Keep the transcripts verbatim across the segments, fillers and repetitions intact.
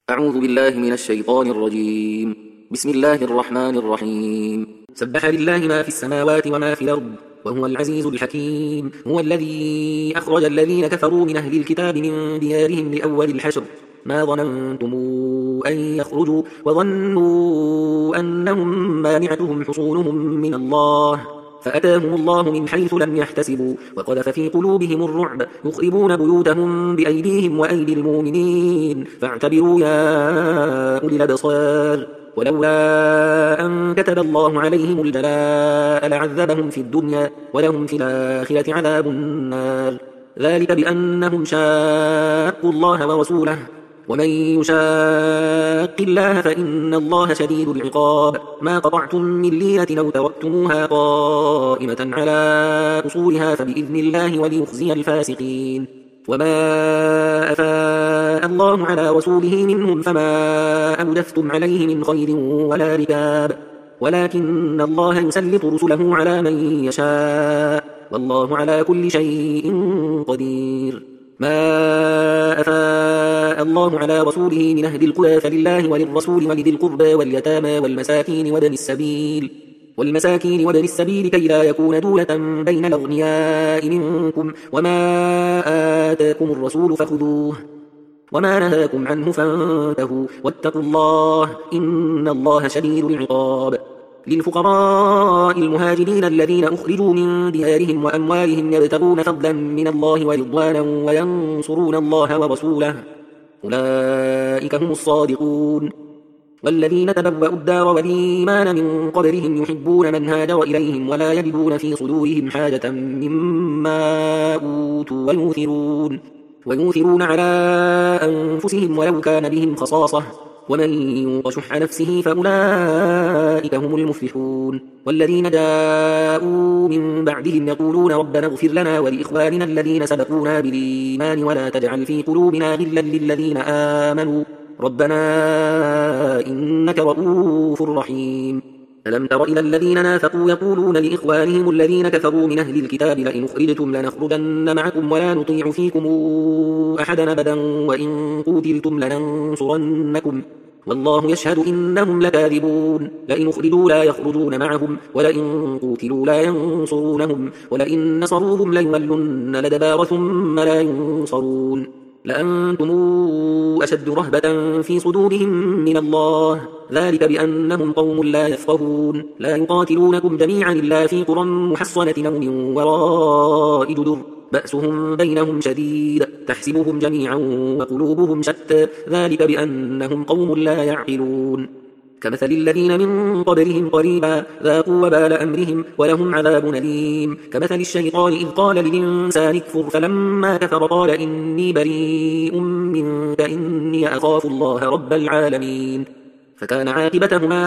أعوذ بالله من الشيطان الرجيم. بسم الله الرحمن الرحيم. سبح لله ما في السماوات وما في الأرض وهو العزيز الحكيم. هو الذي أخرج الذين كفروا من أهل الكتاب من ديارهم لأول الحشر ما ظننتم أن يخرجوا وظنوا أنهم مانعتهم حصونهم من الله فأتاهم الله من حيث لم يحتسبوا وقذف في قلوبهم الرعب يخربون بيوتهم بأيديهم وأيدي المؤمنين فاعتبروا يا أولي الأبصار. ولولا أن كتب الله عليهم الجلاء لعذبهم في الدنيا ولهم في الآخرة عذاب النار ذلك بأنهم شاقوا الله ورسوله ومن يشاق الله فإن الله شديد العقاب. ما قطعتم من لينة أو تركتموها قائمة على أصولها فبإذن الله وليخزي الفاسقين. وما أفاء الله على رسوله منهم فما أودفتم عليه من خير ولا ركاب ولكن الله يسلط رسله على من يشاء والله على كل شيء قدير. ما أفاء الله على رسوله من أهل القرى فلله وللرسول ولذي القربى واليتامى والمساكين وابن السبيل والمساكين وابن السبيل كي لا يكون دولة بين الأغنياء منكم وما آتاكم الرسول فخذوه وما نهاكم عنه فانتهوا واتقوا الله إن الله شديد العقاب. للفقراء المهاجرين الذين أخرجوا من ديارهم وأموالهم يبتغون فضلا من الله ورضوانا وينصرون الله ورسوله أولئك هم الصادقون. والذين تبوأوا الدار والإيمان من قبلهم يحبون من هاجر إليهم ولا يجدون في صدورهم حاجة مما أوتوا ويؤثرون, ويؤثرون على أنفسهم ولو كان بهم خصاصة ومن يوق شح نفسه فأولئك هم المفلحون. والذين جاءوا من بعدهم يقولون ربنا اغفر لنا ولإخواننا الذين سبقونا بالإيمان ولا تجعل في قلوبنا غلا للذين آمنوا ربنا إنك رؤوف رحيم. ألم تر إلى الذين نافقوا يقولون لإخوانهم الذين كفروا من أهل الكتاب لئن أخرجتم لنخرجن معكم ولا نطيع فيكم أحدا أبدا وإن قوتلتم لننصرنكم والله يشهد إنهم لكاذبون. لئن أخرجوا لا يخرجون معهم ولئن قوتلوا لا ينصرونهم ولئن نصروهم ليولن الأدبار ثم لا ينصرون لأنتم أشد رهبة في صدورهم من الله ذلك بأنهم قوم لا يفقهون. لا يقاتلونكم جميعا إلا في قرى محصنة أو من وراء جدر بأسهم بينهم شديد تحسبهم جميعا وقلوبهم شتى ذلك بأنهم قوم لا يعقلون. كمثل الذين من قبلهم قريبا ذاقوا وبال أمرهم ولهم عذاب أليم. كمثل الشيطان إذ قال للإنسان اكفر فلما كفر قال إني بريء منك إني أخاف الله رب العالمين فكان عاقبتهما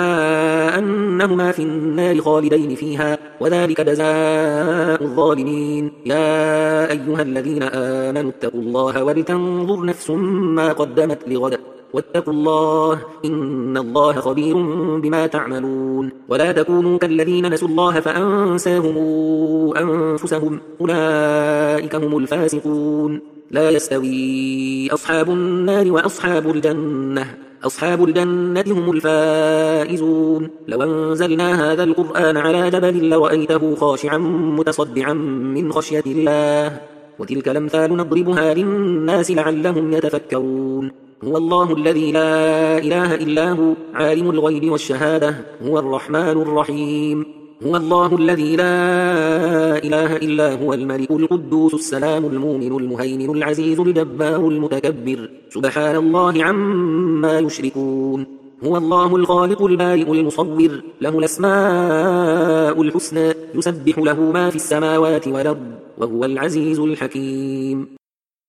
أنهما في النار خالدين فيها وذلك جزاء الظالمين. يا أيها الذين آمنوا اتقوا الله ولتنظر نفس ما قدمت لغد واتقوا الله إن الله خبير بما تعملون. ولا تكونوا كالذين نسوا الله فأنساهم أنفسهم أولئك هم الفاسقون. لا يستوي أصحاب النار وأصحاب الجنة أصحاب الجنة هم الفائزون. لو أنزلنا هذا القرآن على جبل لرأيته خاشعا متصدعا من خشية الله وتلك الأمثال نضربها للناس لعلهم يتفكرون. هو الله الذي لا إله إلا هو عالم الغيب والشهادة هو الرحمن الرحيم. هو الله الذي لا إله إلا هو الملك القدوس السلام المؤمن المهيمن العزيز الجبار المتكبر سبحان الله عما يشركون. هو الله الخالق البارئ المصور له الأسماء الحسنى يسبح له ما في السماوات والأرض وهو العزيز الحكيم.